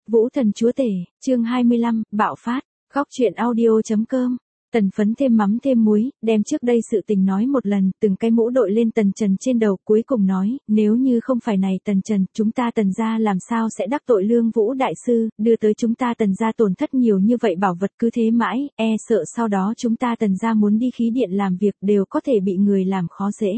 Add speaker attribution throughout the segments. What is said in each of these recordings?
Speaker 1: Vũ thần chúa tể, chương 25, bạo phát, góc truyện audio.com. Tần Phấn thêm mắm thêm muối, đem trước đây sự tình nói một lần, từng cái mũ đội lên Tần Trần trên đầu, cuối cùng nói, nếu như không phải này Tần Trần, chúng ta Tần gia làm sao sẽ đắc tội Lương Vũ đại sư, đưa tới chúng ta Tần gia tổn thất nhiều như vậy, bảo vật cứ thế mãi, e sợ sau đó chúng ta Tần gia muốn đi khí điện làm việc đều có thể bị người làm khó dễ.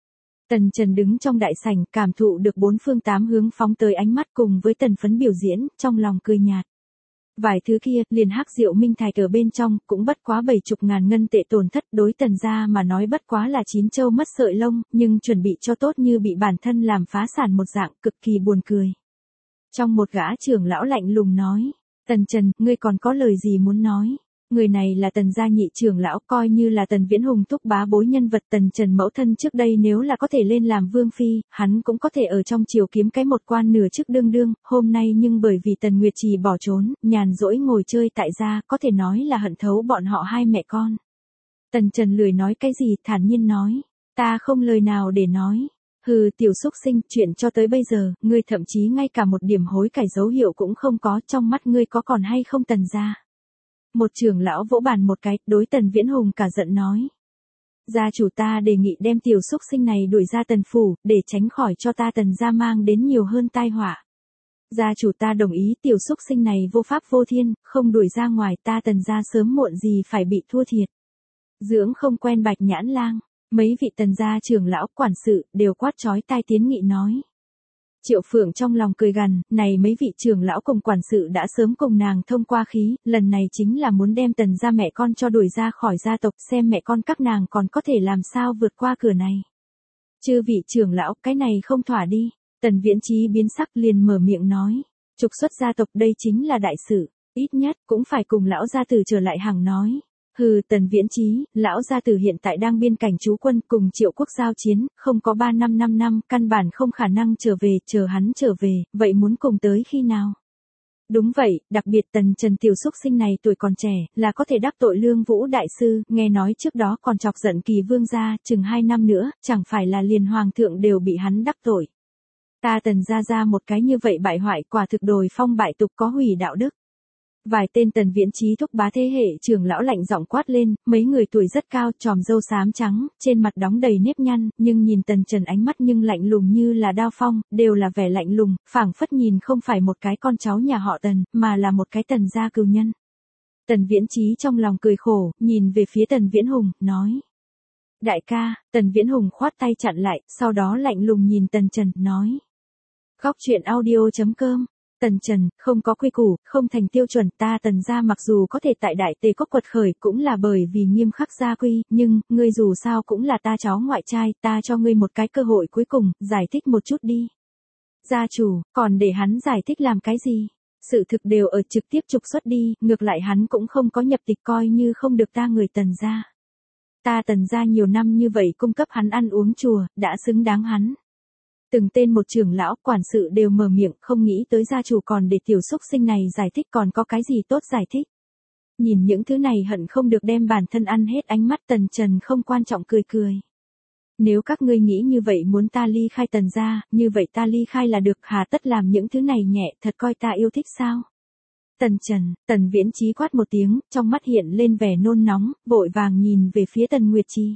Speaker 1: Tần Trần đứng trong đại sảnh, cảm thụ được bốn phương tám hướng phóng tới ánh mắt cùng với Tần Phấn biểu diễn, trong lòng cười nhạt. Vài thứ kia, liền hắc diệu minh thạch ở bên trong, cũng bất quá 70.000 ngân tệ tổn thất, đối Tần gia mà nói bất quá là 9 châu mất sợi lông, nhưng chuẩn bị cho tốt như bị bản thân làm phá sản một dạng, cực kỳ buồn cười. Trong một gã trưởng lão lạnh lùng nói, Tần Trần, ngươi còn có lời gì muốn nói? Người này là Tần gia nhị trưởng lão, coi như là Tần Viễn Hùng thúc bá bối nhân vật. Tần Trần mẫu thân trước đây nếu là có thể lên làm vương phi, hắn cũng có thể ở trong triều kiếm cái một quan nửa chức đương đương, hôm nay nhưng bởi vì Tần Nguyệt Trì bỏ trốn, nhàn rỗi ngồi chơi tại gia, có thể nói là hận thấu bọn họ hai mẹ con. Tần Trần lười nói cái gì, thản nhiên nói, ta không lời nào để nói. Hừ, tiểu xúc sinh, chuyện cho tới bây giờ, ngươi thậm chí ngay cả một điểm hối cải dấu hiệu cũng không có, trong mắt ngươi có còn hay không Tần gia? Một trưởng lão vỗ bàn một cái, đối Tần Viễn Hùng cả giận nói. Gia chủ, ta đề nghị đem tiểu xúc sinh này đuổi ra Tần phủ, để tránh khỏi cho ta Tần gia mang đến nhiều hơn tai họa. Gia chủ, ta đồng ý, tiểu xúc sinh này vô pháp vô thiên, không đuổi ra ngoài, ta Tần gia sớm muộn gì phải bị thua thiệt. Dưỡng không quen Bạch Nhãn Lang, mấy vị Tần gia trưởng lão quản sự đều quát chói tai tiến nghị nói. Triệu Phượng trong lòng cười gằn, này mấy vị trưởng lão cùng quản sự đã sớm cùng nàng thông qua khí, lần này chính là muốn đem Tần gia mẹ con cho đuổi ra khỏi gia tộc, xem mẹ con các nàng còn có thể làm sao vượt qua cửa này. Chư vị trưởng lão, cái này không thỏa đi. Tần Viễn Chí biến sắc liền mở miệng nói, trục xuất gia tộc đây chính là đại sự, ít nhất cũng phải cùng lão gia tử trở lại hàng nói. Hừ, Tần Viễn Chí, lão gia tử hiện tại đang biên cảnh trú quân cùng Triệu Quốc giao chiến, không có 3 năm 5 năm, căn bản không khả năng trở về, chờ hắn trở về, vậy muốn cùng tới khi nào? Đúng vậy, đặc biệt Tần Trần tiểu xúc sinh này tuổi còn trẻ, là có thể đắc tội Lương Vũ đại sư, nghe nói trước đó còn chọc giận Kỳ Vương gia, chừng 2 năm nữa, chẳng phải là liền hoàng thượng đều bị hắn đắc tội. Ta Tần gia ra một cái như vậy bại hoại, quả thực đồi phong bại tục, có hủy đạo đức. Vài tên Tần Viễn Chí thúc bá thế hệ trưởng lão lạnh giọng quát lên, mấy người tuổi rất cao, tròm râu xám trắng, trên mặt đóng đầy nếp nhăn, nhưng nhìn Tần Trần ánh mắt nhưng lạnh lùng như là đao phong, đều là vẻ lạnh lùng, phảng phất nhìn không phải một cái con cháu nhà họ Tần, mà là một cái Tần gia cừu nhân. Tần Viễn Chí trong lòng cười khổ, nhìn về phía Tần Viễn Hùng, nói. Đại ca, Tần Viễn Hùng khoát tay chặn lại, sau đó lạnh lùng nhìn Tần Trần, nói. Góc truyện audio.com. Tần Trần, không có quy củ, không thành tiêu chuẩn, ta Tần gia mặc dù có thể tại Đại Tề Quốc quật khởi cũng là bởi vì nghiêm khắc gia quy, nhưng, ngươi dù sao cũng là ta cháu ngoại trai, ta cho ngươi một cái cơ hội cuối cùng, giải thích một chút đi. Gia chủ, còn để hắn giải thích làm cái gì? Sự thực đều ở, trực tiếp trục xuất đi, ngược lại hắn cũng không có nhập tịch, coi như không được ta người Tần gia. Ta Tần gia nhiều năm như vậy cung cấp hắn ăn uống chùa, đã xứng đáng hắn. Từng tên một trưởng lão quản sự đều mở miệng, không nghĩ tới gia chủ còn để tiểu xúc sinh này giải thích, còn có cái gì tốt giải thích. Nhìn những thứ này hận không được đem bản thân ăn hết, ánh mắt Tần Trần không quan trọng cười cười. Nếu các ngươi nghĩ như vậy muốn ta ly khai Tần gia, như vậy ta ly khai là được, hà tất làm những thứ này nhẹ, thật coi ta yêu thích sao? Tần Trần, Tần Viễn Chí quát một tiếng, trong mắt hiện lên vẻ nôn nóng, vội vàng nhìn về phía Tần Nguyệt Trì.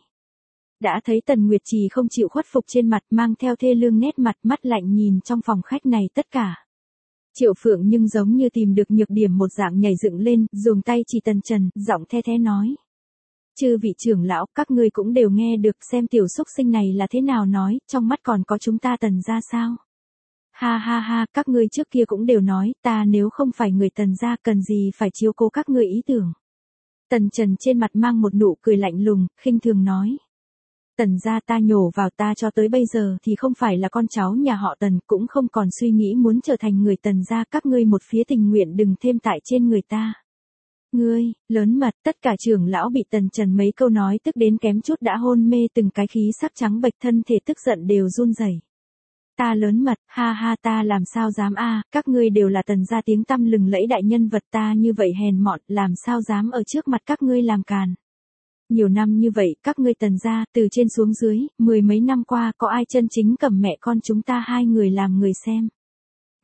Speaker 1: Đã thấy Tần Nguyệt Trì không chịu khuất phục trên mặt, mang theo thê lương nét mặt, mắt lạnh nhìn trong phòng khách này tất cả. Triệu Phượng nhưng giống như tìm được nhược điểm một dạng nhảy dựng lên, dùng tay chỉ Tần Trần, giọng the thế nói. Chư vị trưởng lão, các ngươi cũng đều nghe được, xem tiểu xúc sinh này là thế nào nói, trong mắt còn có chúng ta Tần gia sao? Ha ha ha, các ngươi trước kia cũng đều nói, ta nếu không phải người Tần gia cần gì phải chiếu cố các ngươi ý tưởng. Tần Trần trên mặt mang một nụ cười lạnh lùng, khinh thường nói. Tần gia ta nhổ vào, ta cho tới bây giờ thì không phải là con cháu nhà họ Tần, cũng không còn suy nghĩ muốn trở thành người Tần gia, các ngươi một phía tình nguyện đừng thêm tại trên người ta. Ngươi, lớn mật, tất cả trưởng lão bị Tần Trần mấy câu nói tức đến kém chút đã hôn mê, từng cái khí sắc trắng bệch, thân thể tức giận đều run rẩy. Ta lớn mật, ha ha, ta làm sao dám a, các ngươi đều là Tần gia tiếng tăm lừng lẫy đại nhân vật, ta như vậy hèn mọn, làm sao dám ở trước mặt các ngươi làm càn. Nhiều năm như vậy, các ngươi Tần gia, từ trên xuống dưới, 10 mấy năm qua, có ai chân chính cầm mẹ con chúng ta hai người làm người xem.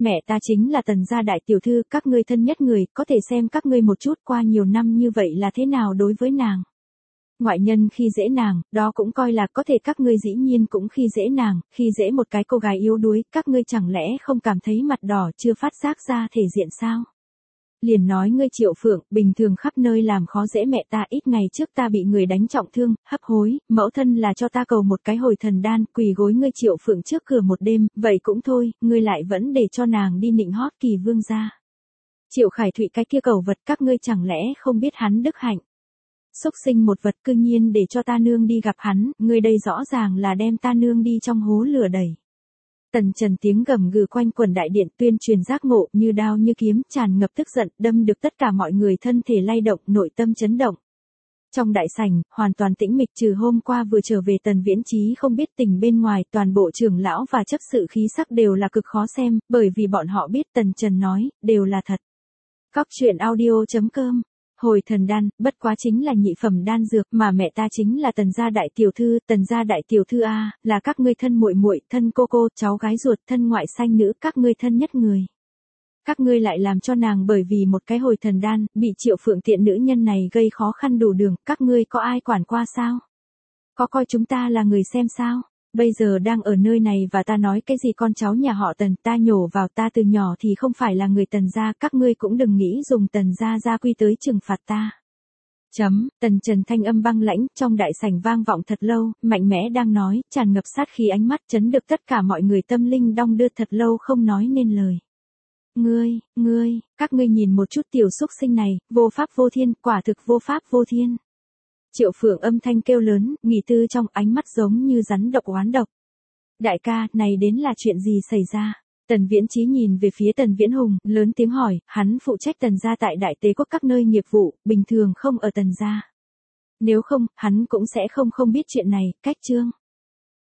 Speaker 1: mẹ ta chính là Tần gia đại tiểu thư, các ngươi thân nhất người, có thể xem các ngươi một chút qua nhiều năm như vậy là thế nào đối với nàng. Ngoại nhân khi dễ nàng, đó cũng coi là có thể các ngươi dĩ nhiên cũng khi dễ nàng, khi dễ một cái cô gái yếu đuối, các ngươi chẳng lẽ không cảm thấy mặt đỏ chưa phát giác ra thể diện sao? Liền nói ngươi Triệu Phượng, bình thường khắp nơi làm khó dễ mẹ ta, ít ngày trước ta bị người đánh trọng thương, hấp hối, mẫu thân là cho ta cầu một cái hồi thần đan, quỳ gối ngươi Triệu Phượng trước cửa một đêm, vậy cũng thôi, ngươi lại vẫn để cho nàng đi nịnh hót Kỳ vương gia. Triệu Khải Thụy cái kia cầu vật, các ngươi chẳng lẽ không biết hắn đức hạnh. Xúc sinh một vật, cư nhiên để cho ta nương đi gặp hắn, ngươi đây rõ ràng là đem ta nương đi trong hố lửa đẩy. Tần Trần tiếng gầm gừ quanh quần đại điện, tuyên truyền giác ngộ, như đao như kiếm, tràn ngập tức giận, đâm được tất cả mọi người thân thể lay động, nội tâm chấn động. Trong đại sảnh, hoàn toàn tĩnh mịch, trừ hôm qua vừa trở về Tần Viễn Chí không biết tình bên ngoài, toàn bộ trưởng lão và chấp sự khí sắc đều là cực khó xem, bởi vì bọn họ biết Tần Trần nói, đều là thật. Cóc.audio.com Hồi thần đan, bất quá chính là nhị phẩm đan dược, mà mẹ ta chính là Tần gia đại tiểu thư, Tần gia đại tiểu thư a, là các ngươi thân muội muội, thân cô cô, cháu gái ruột, thân ngoại sanh nữ, các ngươi thân nhất người. Các ngươi lại làm cho nàng bởi vì một cái hồi thần đan, bị Triệu Phượng tiện nữ nhân này gây khó khăn đủ đường, các ngươi có ai quản qua sao? Có coi chúng ta là người xem sao? Bây giờ đang ở nơi này và ta nói cái gì con cháu nhà họ Tần, ta nhổ vào, ta từ nhỏ thì không phải là người Tần gia, các ngươi cũng đừng nghĩ dùng Tần gia gia quy tới trừng phạt ta. Tần Trần thanh âm băng lãnh, trong đại sảnh vang vọng thật lâu, mạnh mẽ đang nói, tràn ngập sát khí, ánh mắt chấn được tất cả mọi người tâm linh đong đưa, thật lâu không nói nên lời. Các ngươi nhìn một chút tiểu xúc sinh này, vô pháp vô thiên, quả thực vô pháp vô thiên. Triệu Phượng âm thanh kêu lớn, nghỉ tư trong, ánh mắt giống như rắn độc oán độc. Đại ca, này đến là chuyện gì xảy ra? Tần Viễn Chí nhìn về phía Tần Viễn Hùng, lớn tiếng hỏi, hắn phụ trách Tần gia tại Đại Tế Quốc các nơi nghiệp vụ, bình thường không ở Tần gia. Nếu không, hắn cũng sẽ không biết chuyện này, cách chương.